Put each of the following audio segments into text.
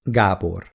Gábor.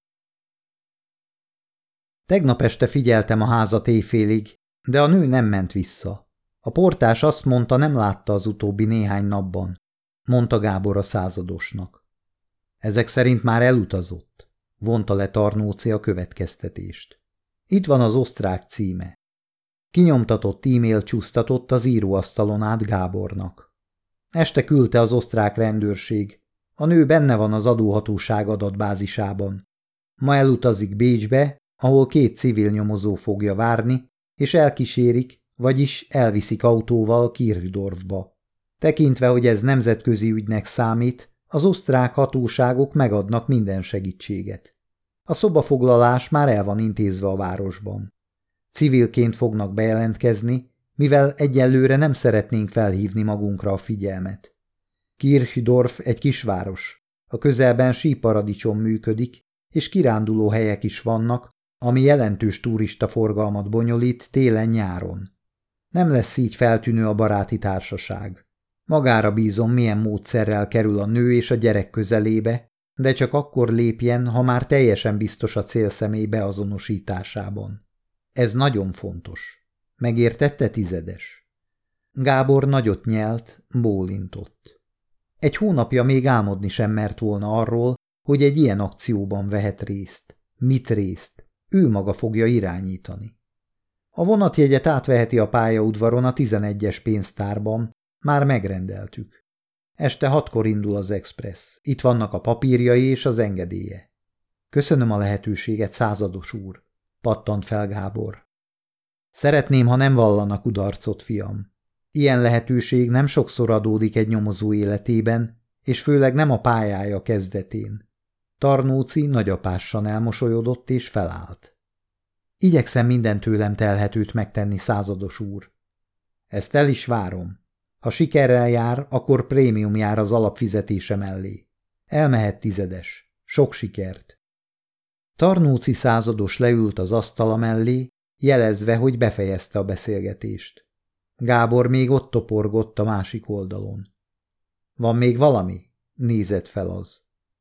Tegnap este figyeltem a házat éjfélig, de a nő nem ment vissza. A portás azt mondta, nem látta az utóbbi néhány napban, mondta Gábor a századosnak. Ezek szerint már elutazott, vonta le Tarnóci a következtetést. Itt van az osztrák címe. Kinyomtatott e-mail csúsztatott az íróasztalon át Gábornak. Este küldte az osztrák rendőrség. A nő benne van az adóhatóság adatbázisában. Ma elutazik Bécsbe, ahol 2 civil nyomozó fogja várni, és elkísérik, vagyis elviszik autóval Kirchdorfba. Tekintve, hogy ez nemzetközi ügynek számít, az osztrák hatóságok megadnak minden segítséget. A szobafoglalás már el van intézve a városban. Civilként fognak bejelentkezni, mivel egyelőre nem szeretnénk felhívni magunkra a figyelmet. Kirchdorf egy kisváros. A közelben síparadicsom működik, és kiránduló helyek is vannak, ami jelentős turistaforgalmat bonyolít télen-nyáron. Nem lesz így feltűnő a baráti társaság. Magára bízom, milyen módszerrel kerül a nő és a gyerek közelébe, de csak akkor lépjen, ha már teljesen biztos a célszemély beazonosításában. Ez nagyon fontos. Megértette, tizedes? Gábor nagyot nyelt, bólintott. Egy hónapja még álmodni sem mert volna arról, hogy egy ilyen akcióban vehet részt. Mit részt? Ő maga fogja irányítani. A vonatjegyet átveheti a pályaudvaron a 11-es pénztárban, már megrendeltük. Este 6-kor indul az expressz. Itt vannak a papírjai és az engedélye. Köszönöm a lehetőséget, százados úr, pattant fel Gábor. Szeretném, ha nem vallanak kudarcot, fiam. Ilyen lehetőség nem sokszor adódik egy nyomozó életében, és főleg nem a pályája kezdetén. Tarnóci nagyapásan elmosolyodott és felállt. Igyekszem minden tőlem telhetőt megtenni, százados úr. Ezt el is várom. Ha sikerrel jár, akkor prémium jár az alapfizetése mellé. Elmehet, tizedes. Sok sikert. Tarnóci százados leült az asztala mellé, jelezve, hogy befejezte a beszélgetést. Gábor még ott toporgott a másik oldalon. Van még valami? Nézett fel az.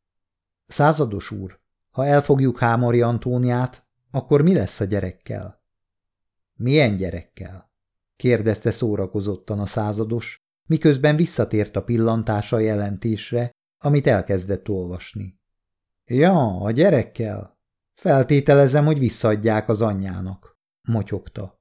Százados úr, ha elfogjuk Hámori Antóniát, akkor mi lesz a gyerekkel? Milyen gyerekkel? Kérdezte szórakozottan a százados, miközben visszatért a pillantása a jelentésre, amit elkezdett olvasni. Ja, a gyerekkel? Feltételezem, hogy visszaadják az anyjának, motyogta.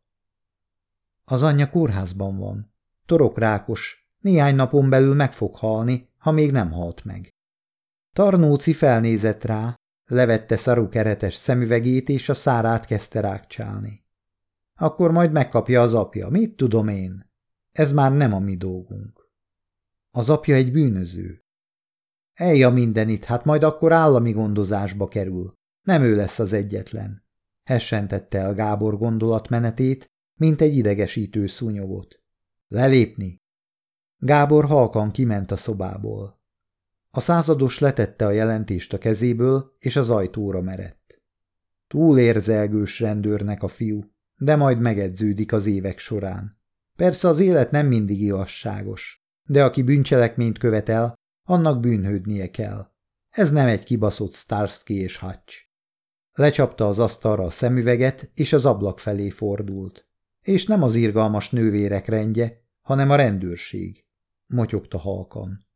Az anyja kórházban van. Torokrákos, néhány napon belül meg fog halni, ha még nem halt meg. Tarnóci felnézett rá, levette szarukeretes szemüvegét, és a szárát kezdte rákcsálni. Akkor majd megkapja az apja, mit tudom én? Ez már nem a mi dolgunk. Az apja egy bűnöző. Ej a mindenit, hát majd akkor állami gondozásba kerül. Nem ő lesz az egyetlen. Hessentette el Gábor gondolatmenetét, mint egy idegesítő szúnyogot. Lelépni. Gábor halkan kiment a szobából. A százados letette a jelentést a kezéből, és az ajtóra merett. Túl érzelgős rendőrnek a fiú, de majd megedződik az évek során. Persze az élet nem mindig igazságos, de aki bűncselekményt követel, annak bűnhődnie kell. Ez nem egy kibaszott Starsky és Hutch. Lecsapta az asztalra a szemüveget, és az ablak felé fordult. És nem az irgalmas nővérek rendje, hanem a rendőrség, motyogta halkan.